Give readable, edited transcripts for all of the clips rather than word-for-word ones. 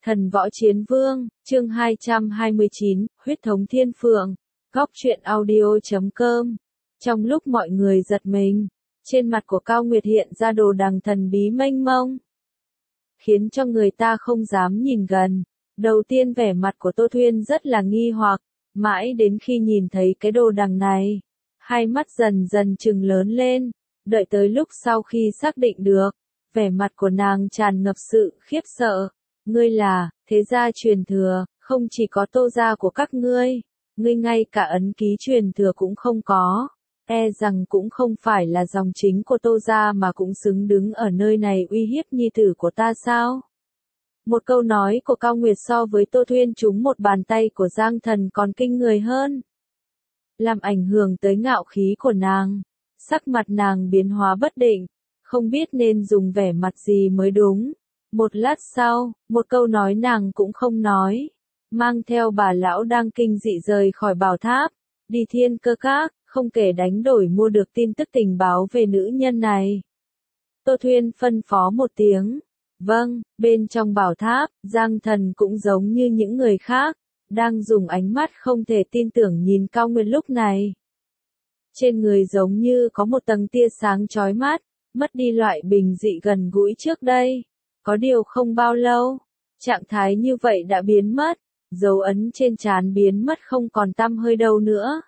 Thần Võ Chiến Vương, chương 229, huyết thống thiên phượng, góc truyện audio.com. Trong lúc mọi người giật mình, trên mặt của Cao Nguyệt hiện ra đồ đằng thần bí mênh mông, khiến cho người ta không dám nhìn gần. Đầu tiên vẻ mặt của Tô Thuyên rất là nghi hoặc, mãi đến khi nhìn thấy cái đồ đằng này, hai mắt dần dần trừng lớn lên, đợi tới lúc sau khi xác định được, vẻ mặt của nàng tràn ngập sự khiếp sợ. Ngươi là thế gia truyền thừa, không chỉ có Tô gia của các ngươi ngay cả ấn ký truyền thừa cũng không có, e rằng cũng không phải là dòng chính của Tô gia mà cũng xứng đứng ở nơi này uy hiếp nhi tử của ta sao? Một câu nói của Cao Nguyệt so với Tô Thuyên trúng một bàn tay của Giang Thần còn kinh người hơn, làm ảnh hưởng tới ngạo khí của nàng. Sắc mặt nàng biến hóa bất định, không biết nên dùng vẻ mặt gì mới đúng. Một lát sau, một câu nói nàng cũng không nói, mang theo bà lão đang kinh dị rời khỏi bảo tháp, đi Thiên Cơ Các, không kể đánh đổi mua được tin tức tình báo về nữ nhân này. Tô Thuyên phân phó một tiếng, vâng. Bên trong bảo tháp, Giang Thần cũng giống như những người khác, đang dùng ánh mắt không thể tin tưởng nhìn Cao Nguyệt lúc này. Trên người giống như có một tầng tia sáng chói mắt, mất đi loại bình dị gần gũi trước đây. Có điều không bao lâu, trạng thái như vậy đã biến mất, dấu ấn trên trán biến mất không còn tăm hơi đâu nữa.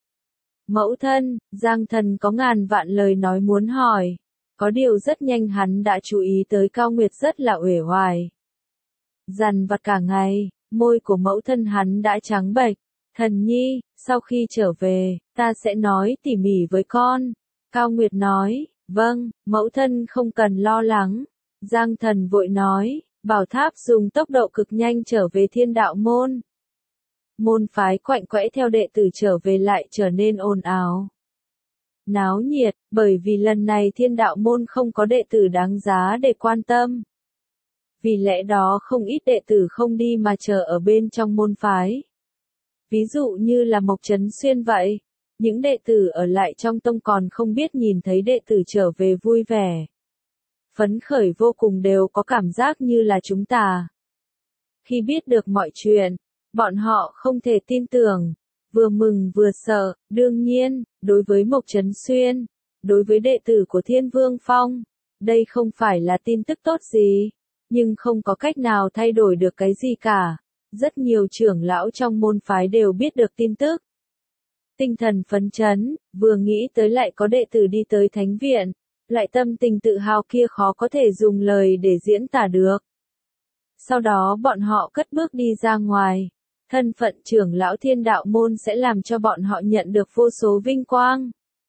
Mẫu thân, Giang Thần có ngàn vạn lời nói muốn hỏi, có điều rất nhanh hắn đã chú ý tới Cao Nguyệt rất là uể oải. Dằn vặt cả ngày, môi của mẫu thân hắn đã trắng bệch. Thần nhi, sau khi trở về, ta sẽ nói tỉ mỉ với con. Cao Nguyệt nói, vâng, mẫu thân không cần lo lắng. Giang Thần vội nói, bảo tháp dùng tốc độ cực nhanh trở về Thiên Đạo Môn. Môn phái quạnh quẽ theo đệ tử trở về lại trở nên ồn ào, náo nhiệt, bởi vì lần này Thiên Đạo Môn không có đệ tử đáng giá để quan tâm. Vì lẽ đó không ít đệ tử không đi mà chờ ở bên trong môn phái. Ví dụ như là Mộc Trấn Xuyên vậy, những đệ tử ở lại trong tông còn không biết nhìn thấy đệ tử trở về vui vẻ, phấn khởi vô cùng, đều có cảm giác như là chúng ta. Khi biết được mọi chuyện, bọn họ không thể tin tưởng, vừa mừng vừa sợ. Đương nhiên, đối với Mộc Trấn Xuyên, đối với đệ tử của Thiên Vương Phong, đây không phải là tin tức tốt gì, nhưng không có cách nào thay đổi được cái gì cả. Rất nhiều trưởng lão trong môn phái đều biết được tin tức. Tinh thần phấn chấn, vừa nghĩ tới lại có đệ tử đi tới thánh viện, loại tâm tình tự hào kia khó có thể dùng lời để diễn tả được. Sau đó bọn họ cất bước đi ra ngoài, thân phận trưởng lão Thiên Đạo Môn sẽ làm cho bọn họ nhận được vô số vinh quang.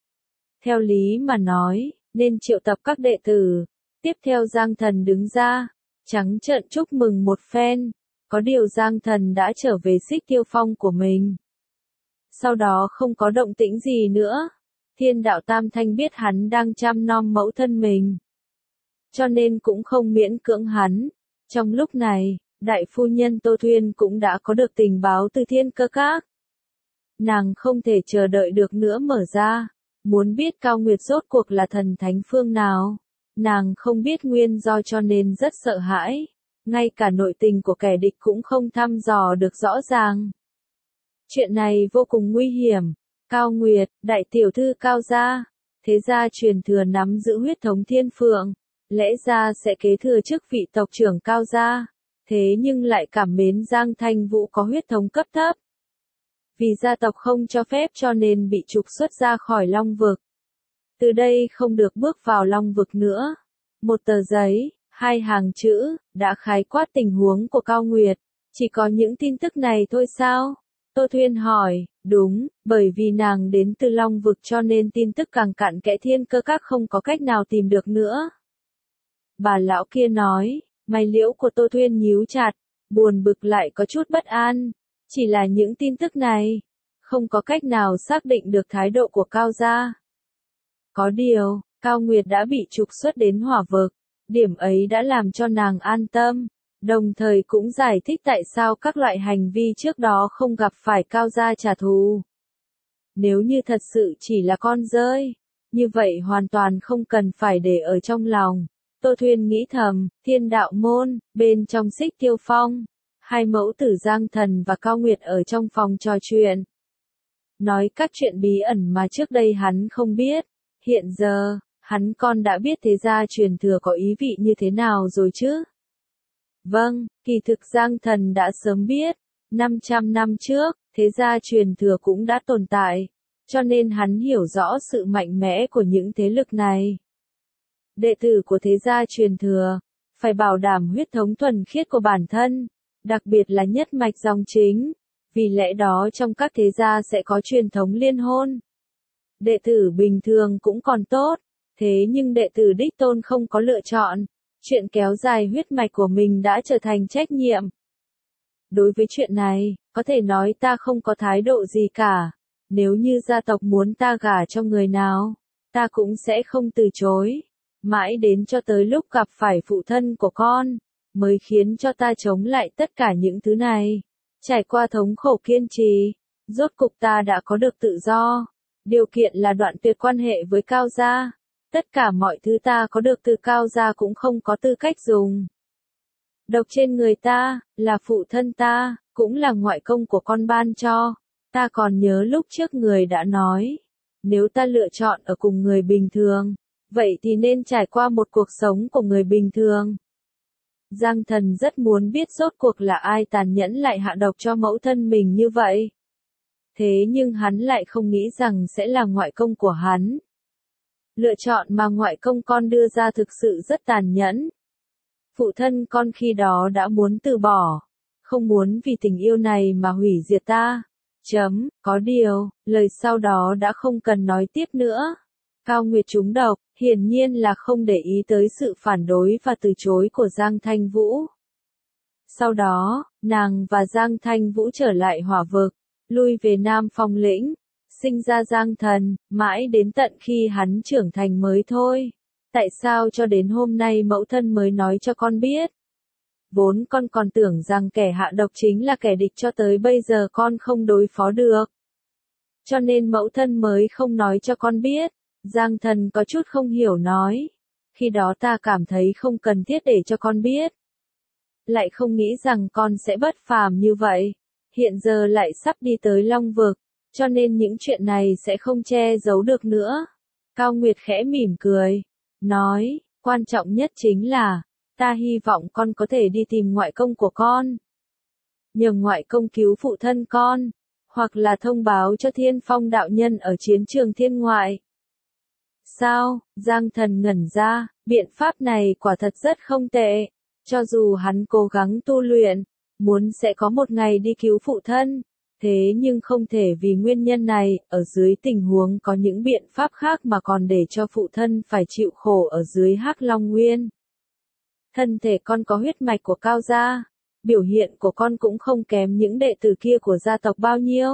Theo lý mà nói, nên triệu tập các đệ tử. Tiếp theo Giang Thần đứng ra, trắng trợn chúc mừng một phen. Có điều Giang Thần đã trở về Xích Tiêu Phong của mình. Sau đó không có động tĩnh gì nữa. Thiên Đạo Tam Thanh biết hắn đang chăm nom mẫu thân mình, cho nên cũng không miễn cưỡng hắn. Trong lúc này, đại phu nhân Tô Thuyên cũng đã có được tình báo từ Thiên Cơ Các. Nàng không thể chờ đợi được nữa mở ra, muốn biết Cao Nguyệt rốt cuộc là thần thánh phương nào. Nàng không biết nguyên do cho nên rất sợ hãi. Ngay cả nội tình của kẻ địch cũng không thăm dò được rõ ràng. Chuyện này vô cùng nguy hiểm. Cao Nguyệt, đại tiểu thư Cao gia, thế gia truyền thừa nắm giữ huyết thống thiên phượng, lẽ ra sẽ kế thừa chức vị tộc trưởng Cao gia, thế nhưng lại cảm mến Giang Thanh Vũ có huyết thống cấp thấp. Vì gia tộc không cho phép cho nên bị trục xuất ra khỏi Long Vực. Từ đây không được bước vào Long Vực nữa. Một tờ giấy, hai hàng chữ, đã khái quát tình huống của Cao Nguyệt. Chỉ có những tin tức này thôi sao? Tô Thuyên hỏi, đúng, bởi vì nàng đến từ Long Vực cho nên tin tức càng cặn kẽ Thiên Cơ Các không có cách nào tìm được nữa. Bà lão kia nói, mày liễu của Tô Thuyên nhíu chặt, buồn bực lại có chút bất an. Chỉ là những tin tức này, không có cách nào xác định được thái độ của Cao gia. Có điều, Cao Nguyệt đã bị trục xuất đến Hỏa Vực. Điểm ấy đã làm cho nàng an tâm, đồng thời cũng giải thích tại sao các loại hành vi trước đó không gặp phải Cao gia trả thù. Nếu như thật sự chỉ là con rơi, như vậy hoàn toàn không cần phải để ở trong lòng. Tô Thuyên nghĩ thầm, Thiên Đạo Môn, bên trong Xích Tiêu Phong. Hai mẫu tử Giang Thần và Cao Nguyệt ở trong phòng trò chuyện. Nói các chuyện bí ẩn mà trước đây hắn không biết. Hiện giờ, hắn còn đã biết thế gia truyền thừa có ý vị như thế nào rồi chứ? Vâng, kỳ thực Giang Thần đã sớm biết. 500 năm trước, thế gia truyền thừa cũng đã tồn tại. Cho nên hắn hiểu rõ sự mạnh mẽ của những thế lực này. Đệ tử của thế gia truyền thừa, phải bảo đảm huyết thống thuần khiết của bản thân, đặc biệt là nhất mạch dòng chính. Vì lẽ đó trong các thế gia sẽ có truyền thống liên hôn. Đệ tử bình thường cũng còn tốt, thế nhưng đệ tử đích tôn không có lựa chọn. Chuyện kéo dài huyết mạch của mình đã trở thành trách nhiệm. Đối với chuyện này, có thể nói ta không có thái độ gì cả. Nếu như gia tộc muốn ta gả cho người nào, ta cũng sẽ không từ chối. Mãi đến cho tới lúc gặp phải phụ thân của con, mới khiến cho ta chống lại tất cả những thứ này. Trải qua thống khổ kiên trì, rốt cục ta đã có được tự do. Điều kiện là đoạn tuyệt quan hệ với Cao gia. Tất cả mọi thứ ta có được từ Cao gia cũng không có tư cách dùng. Độc trên người ta, là phụ thân ta, cũng là ngoại công của con ban cho. Ta còn nhớ lúc trước người đã nói, nếu ta lựa chọn ở cùng người bình thường, vậy thì nên trải qua một cuộc sống của người bình thường. Giang Thần rất muốn biết rốt cuộc là ai tàn nhẫn lại hạ độc cho mẫu thân mình như vậy. Thế nhưng hắn lại không nghĩ rằng sẽ là ngoại công của hắn. Lựa chọn mà ngoại công con đưa ra thực sự rất tàn nhẫn. Phụ thân con khi đó đã muốn từ bỏ, không muốn vì tình yêu này mà hủy diệt ta. Có điều, lời sau đó đã không cần nói tiếp nữa. Cao Nguyệt trúng độc, hiển nhiên là không để ý tới sự phản đối và từ chối của Giang Thanh Vũ. Sau đó, nàng và Giang Thanh Vũ trở lại Hỏa Vực, lui về Nam Phong Lĩnh, sinh ra Giang Thần, mãi đến tận khi hắn trưởng thành mới thôi. Tại sao cho đến hôm nay mẫu thân mới nói cho con biết? Vốn con còn tưởng rằng kẻ hạ độc chính là kẻ địch cho tới bây giờ con không đối phó được. Cho nên mẫu thân mới không nói cho con biết. Giang Thần có chút không hiểu nói. Khi đó ta cảm thấy không cần thiết để cho con biết. Lại không nghĩ rằng con sẽ bất phàm như vậy. Hiện giờ lại sắp đi tới Long Vực. Cho nên những chuyện này sẽ không che giấu được nữa. Cao Nguyệt khẽ mỉm cười. Nói, quan trọng nhất chính là, ta hy vọng con có thể đi tìm ngoại công của con. Nhờ ngoại công cứu phụ thân con. Hoặc là thông báo cho Thiên Phong đạo nhân ở chiến trường thiên ngoại. Sao? Giang Thần ngẩn ra, biện pháp này quả thật rất không tệ. Cho dù hắn cố gắng tu luyện, muốn sẽ có một ngày đi cứu phụ thân. Thế nhưng không thể vì nguyên nhân này, ở dưới tình huống có những biện pháp khác mà còn để cho phụ thân phải chịu khổ ở dưới Hắc Long Nguyên. Thân thể con có huyết mạch của Cao gia, biểu hiện của con cũng không kém những đệ tử kia của gia tộc bao nhiêu.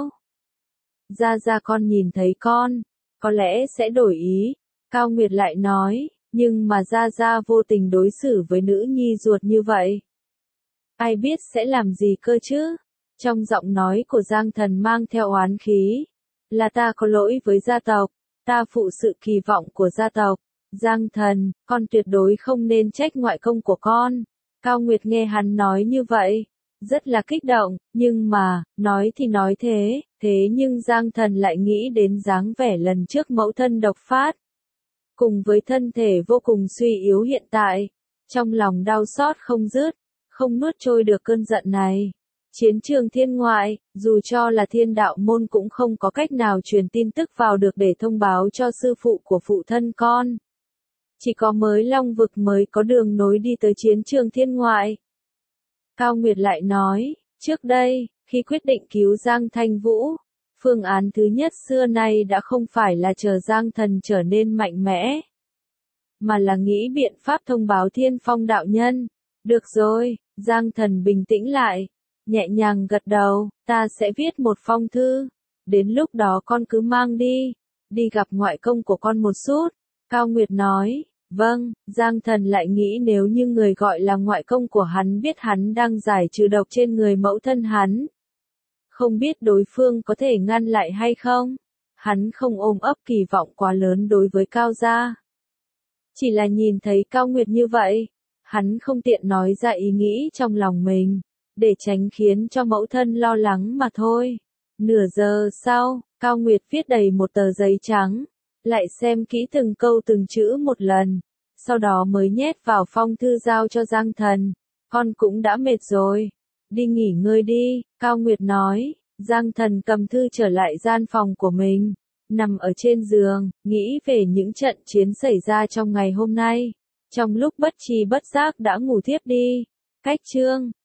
Gia con nhìn thấy con, có lẽ sẽ đổi ý. Cao Nguyệt lại nói, nhưng mà Gia vô tình đối xử với nữ nhi ruột như vậy. Ai biết sẽ làm gì cơ chứ? Trong giọng nói của Giang Thần mang theo oán khí. Là ta có lỗi với gia tộc, ta phụ sự kỳ vọng của gia tộc. Giang Thần, con tuyệt đối không nên trách ngoại công của con. Cao Nguyệt nghe hắn nói như vậy, rất là kích động, nhưng mà, nói thì nói thế nhưng Giang Thần lại nghĩ đến dáng vẻ lần trước mẫu thân độc phát. Cùng với thân thể vô cùng suy yếu hiện tại, trong lòng đau xót không dứt, không nuốt trôi được cơn giận này. Chiến trường thiên ngoại, dù cho là Thiên Đạo Môn cũng không có cách nào truyền tin tức vào được để thông báo cho sư phụ của phụ thân con. Chỉ có mới Long Vực mới có đường nối đi tới chiến trường thiên ngoại. Cao Nguyệt lại nói, trước đây, khi quyết định cứu Giang Thanh Vũ, phương án thứ nhất xưa nay đã không phải là chờ Giang Thần trở nên mạnh mẽ, mà là nghĩ biện pháp thông báo Thiên Phong đạo nhân. Được rồi, Giang Thần bình tĩnh lại, nhẹ nhàng gật đầu, ta sẽ viết một phong thư, đến lúc đó con cứ mang đi gặp ngoại công của con một chút. Cao Nguyệt nói, vâng. Giang Thần lại nghĩ nếu như người gọi là ngoại công của hắn biết hắn đang giải trừ độc trên người mẫu thân hắn, không biết đối phương có thể ngăn lại hay không. Hắn không ôm ấp kỳ vọng quá lớn đối với Cao gia. Chỉ là nhìn thấy Cao Nguyệt như vậy, hắn không tiện nói ra ý nghĩ trong lòng mình, để tránh khiến cho mẫu thân lo lắng mà thôi. Nửa giờ sau, Cao Nguyệt viết đầy một tờ giấy trắng, lại xem kỹ từng câu từng chữ một lần, sau đó mới nhét vào phong thư giao cho Giang Thần. Con cũng đã mệt rồi, đi nghỉ ngơi đi, Cao Nguyệt nói. Giang Thần cầm thư trở lại gian phòng của mình, nằm ở trên giường, nghĩ về những trận chiến xảy ra trong ngày hôm nay. Trong lúc bất tri bất giác đã ngủ thiếp đi. Cách chương